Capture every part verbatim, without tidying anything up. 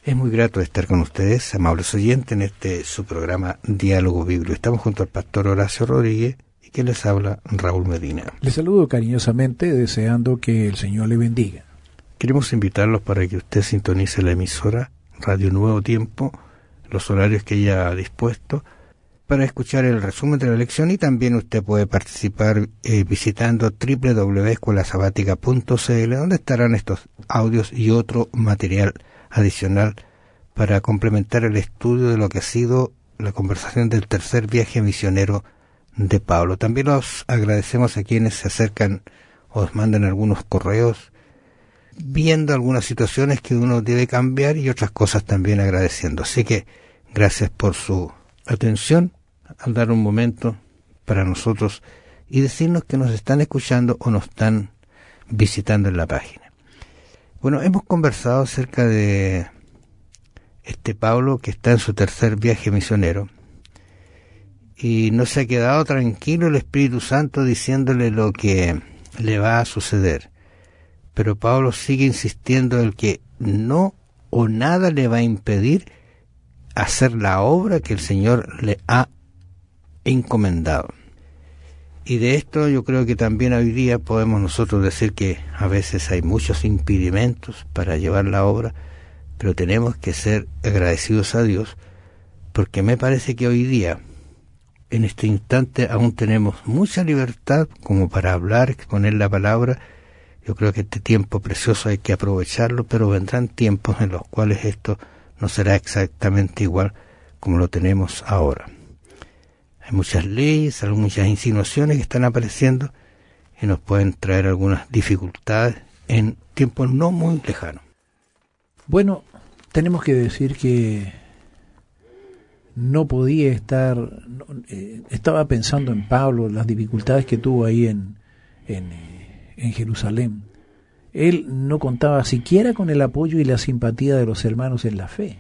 Es muy grato estar con ustedes, amables oyentes, en este su programa Diálogo Bíblico. Estamos junto al pastor Horacio Rodríguez y que les habla Raúl Medina. Les saludo cariñosamente, deseando que el Señor le bendiga. Queremos invitarlos para que usted sintonice la emisora Radio Nuevo Tiempo, los horarios que ella ha dispuesto, para escuchar el resumen de la lección, y también usted puede participar eh, visitando doble u doble u doble u punto escuela sabática punto c l, donde estarán estos audios y otro material adicional para complementar el estudio de lo que ha sido la conversación del tercer viaje misionero de Pablo. También los agradecemos a quienes se acercan o os mandan algunos correos viendo algunas situaciones que uno debe cambiar y otras cosas también agradeciendo. Así que gracias por su atención al dar un momento para nosotros y decirnos que nos están escuchando o nos están visitando en la página. Bueno, hemos conversado acerca de este Pablo que está en su tercer viaje misionero y no se ha quedado tranquilo el Espíritu Santo diciéndole lo que le va a suceder. Pero Pablo sigue insistiendo en que no o nada le va a impedir hacer la obra que el Señor le ha encomendado. Y de esto yo creo que también hoy día podemos nosotros decir que a veces hay muchos impedimentos para llevar la obra, pero tenemos que ser agradecidos a Dios, porque me parece que hoy día, en este instante, aún tenemos mucha libertad como para hablar, exponer la palabra. Yo creo que este tiempo precioso hay que aprovecharlo, pero vendrán tiempos en los cuales esto no será exactamente igual como lo tenemos ahora. Hay muchas leyes, hay muchas insinuaciones que están apareciendo y nos pueden traer algunas dificultades en tiempos no muy lejanos. Bueno, tenemos que decir que no podía estar, no, eh, estaba pensando en Pablo, las dificultades que tuvo ahí en, en, en Jerusalén. Él no contaba siquiera con el apoyo y la simpatía de los hermanos en la fe.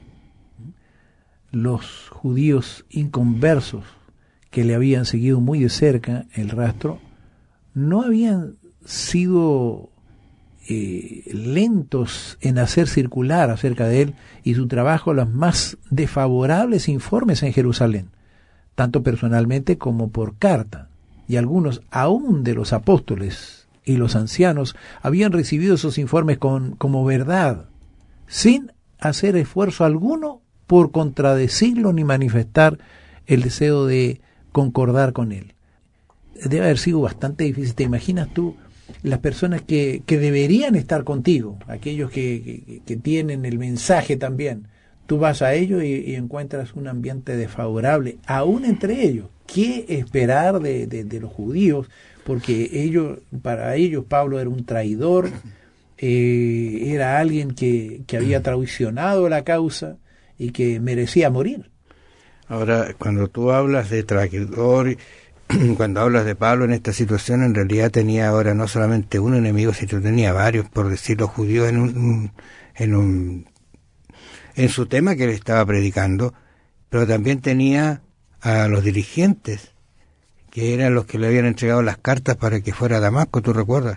Los judíos inconversos que le habían seguido muy de cerca el rastro, no habían sido eh, lentos en hacer circular acerca de él y su trabajo los más desfavorables informes en Jerusalén, tanto personalmente como por carta. Y algunos, aún de los apóstoles y los ancianos, habían recibido esos informes con, como verdad, sin hacer esfuerzo alguno por contradecirlo ni manifestar el deseo de concordar con él. Debe haber sido bastante difícil. ¿Te imaginas tú las personas que, que deberían estar contigo, aquellos que, que, que tienen el mensaje también? Tú vas a ellos y, y encuentras un ambiente desfavorable, aún entre ellos. ¿Qué esperar de, de, de los judíos? Porque ellos, para ellos Pablo era un traidor, eh, era alguien que, que había traicionado la causa y que merecía morir. Ahora, cuando tú hablas de traidor, cuando hablas de Pablo en esta situación, en realidad tenía ahora no solamente un enemigo, sino tenía varios, por decirlo, judíos en un, en un, en su tema que él estaba predicando, pero también tenía a los dirigentes, que eran los que le habían entregado las cartas para que fuera a Damasco, ¿tú recuerdas?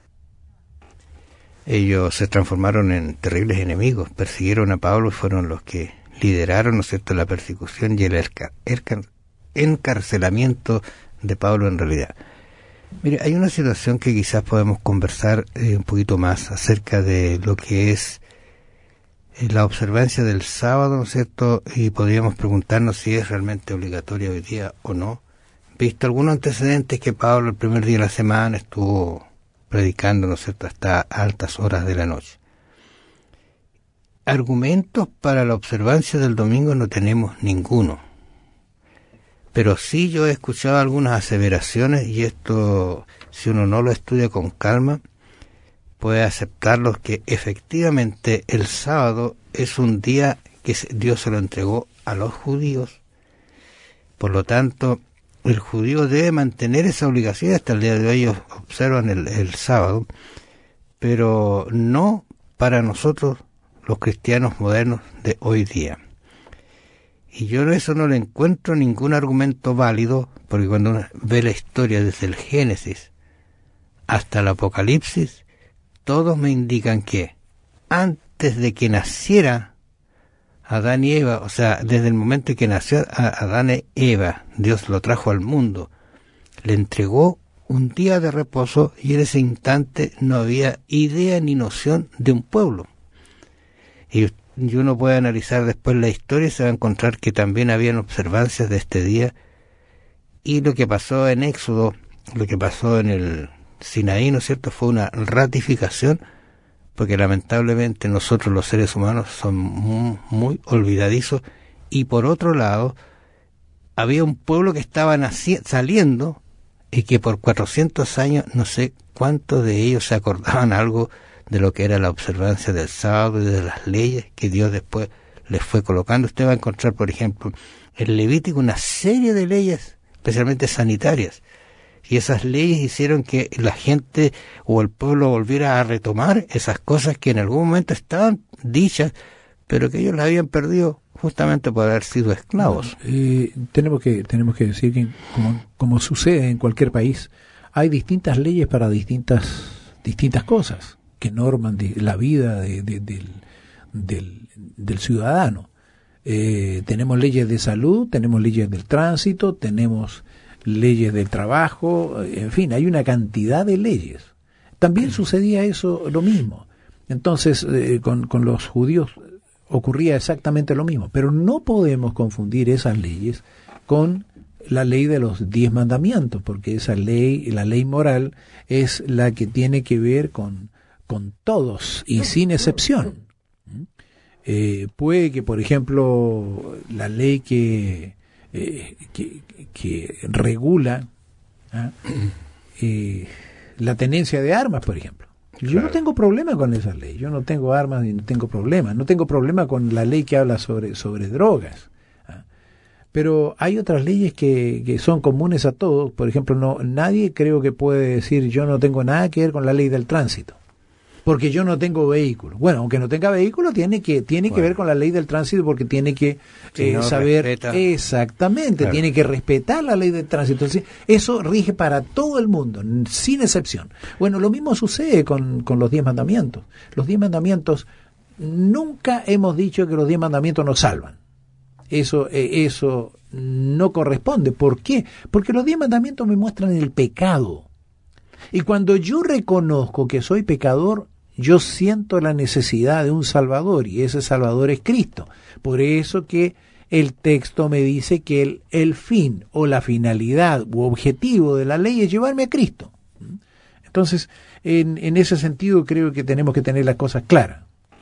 Ellos se transformaron en terribles enemigos, persiguieron a Pablo y fueron los que lideraron, ¿no es cierto?, la persecución y el erca, erca, encarcelamiento de Pablo en realidad. Mire, hay una situación que quizás podemos conversar eh, un poquito más acerca de lo que es eh, la observancia del sábado, ¿no es cierto?, y podríamos preguntarnos si es realmente obligatoria hoy día o no, visto algunos antecedentes que Pablo el primer día de la semana estuvo predicando, ¿no es cierto?, hasta altas horas de la noche. Argumentos para la observancia del domingo no tenemos ninguno, pero sí yo he escuchado algunas aseveraciones, y esto, si uno no lo estudia con calma, puede aceptarlo, que efectivamente el sábado es un día que Dios se lo entregó a los judíos. Por lo tanto, el judío debe mantener esa obligación. Hasta el día de hoy ellos observan el, el sábado, pero no para nosotros los cristianos modernos de hoy día. Y yo en eso no le encuentro ningún argumento válido, porque cuando uno ve la historia desde el Génesis hasta el Apocalipsis, todos me indican que antes de que naciera Adán y Eva, o sea, desde el momento en que nació Adán y Eva, Dios lo trajo al mundo, le entregó un día de reposo y en ese instante no había idea ni noción de un pueblo. Y, y uno puede analizar después la historia y se va a encontrar que también habían observancias de este día, y lo que pasó en Éxodo, lo que pasó en el Sinaí, ¿no es cierto?, fue una ratificación, porque lamentablemente nosotros los seres humanos somos muy, muy olvidadizos, y por otro lado, había un pueblo que estaba naci- saliendo, y que por cuatrocientos años, no sé cuántos de ellos se acordaban algo de lo que era la observancia del sábado y de las leyes que Dios después les fue colocando. Usted va a encontrar, por ejemplo, en Levítico una serie de leyes, especialmente sanitarias, y esas leyes hicieron que la gente o el pueblo volviera a retomar esas cosas que en algún momento estaban dichas, pero que ellos las habían perdido justamente por haber sido esclavos. Eh, tenemos que tenemos que decir que, como, como sucede en cualquier país, hay distintas leyes para distintas distintas cosas que norman de, la vida de, de, del, del, del ciudadano. Eh, tenemos leyes de salud, tenemos leyes del tránsito, tenemos leyes del trabajo, en fin, hay una cantidad de leyes. También sucedía eso, lo mismo. Entonces, eh, con, con los judíos ocurría exactamente lo mismo, pero no podemos confundir esas leyes con la ley de los diez mandamientos, porque esa ley, la ley moral, es la que tiene que ver con, con todos y sin excepción. Eh, puede que, por ejemplo, la ley que, eh, que, que regula ¿ah? eh, la tenencia de armas, por ejemplo. Yo claro. no tengo problema con esa ley, yo no tengo armas y no tengo problema, no tengo problema con la ley que habla sobre, sobre drogas. ¿ah? Pero hay otras leyes que, que son comunes a todos, por ejemplo, no nadie creo que puede decir yo no tengo nada que ver con la ley del tránsito, porque yo no tengo vehículo. Bueno, aunque no tenga vehículo, tiene que tiene bueno. que ver con la ley del tránsito, porque tiene que si eh, no saber respeta. exactamente, claro. tiene que respetar la ley del tránsito. Entonces, eso rige para todo el mundo, sin excepción. Bueno, lo mismo sucede con, con los diez mandamientos. Los diez mandamientos, nunca hemos dicho que los diez mandamientos nos salvan. Eso, eh, eso no corresponde. ¿Por qué? Porque los diez mandamientos me muestran el pecado. Y cuando yo reconozco que soy pecador, yo siento la necesidad de un Salvador, y ese Salvador es Cristo. Por eso que el texto me dice que el, el fin o la finalidad u objetivo de la ley es llevarme a Cristo. Entonces, en, en ese sentido creo que tenemos que tener las cosas claras.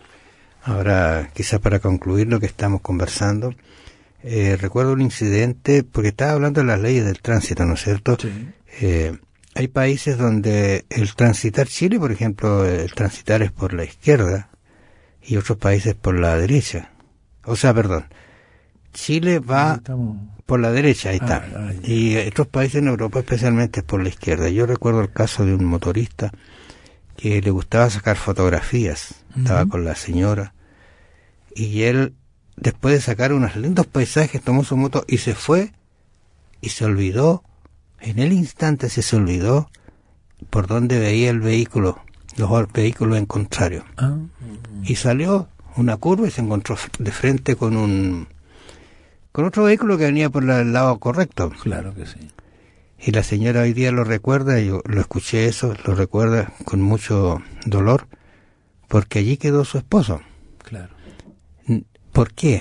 Ahora, quizás para concluir lo que estamos conversando, eh, recuerdo un incidente, porque estaba hablando de las leyes del tránsito, ¿no es cierto? Sí. Eh, Hay países donde el transitar, Chile, por ejemplo, el transitar es por la izquierda y otros países por la derecha. O sea, perdón, Chile va por la derecha, ahí está. Ah, ah, y otros países en Europa especialmente es por la izquierda. Yo recuerdo el caso de un motorista que le gustaba sacar fotografías. Uh-huh. Estaba con la señora y él, después de sacar unos lindos paisajes, tomó su moto y se fue y se olvidó. En el instante se se olvidó por dónde veía el vehículo, los vehículos en contrario. Ah. Y salió una curva y se encontró de frente con un con otro vehículo que venía por el lado correcto. Claro que sí. Y la señora hoy día lo recuerda, yo lo escuché eso, lo recuerda con mucho dolor, porque allí quedó su esposo. Claro. ¿Por qué?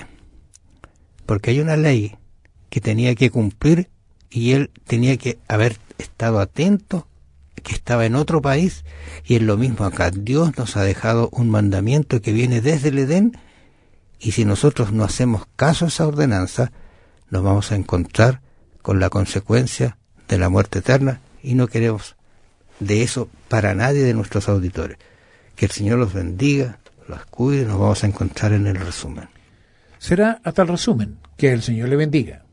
Porque hay una ley que tenía que cumplir y él tenía que haber estado atento, que estaba en otro país, y es lo mismo acá. Dios nos ha dejado un mandamiento que viene desde el Edén, y si nosotros no hacemos caso a esa ordenanza, nos vamos a encontrar con la consecuencia de la muerte eterna, y no queremos de eso para nadie de nuestros auditores. Que el Señor los bendiga, los cuide, nos vamos a encontrar en el resumen. Será hasta el resumen. Que el Señor le bendiga.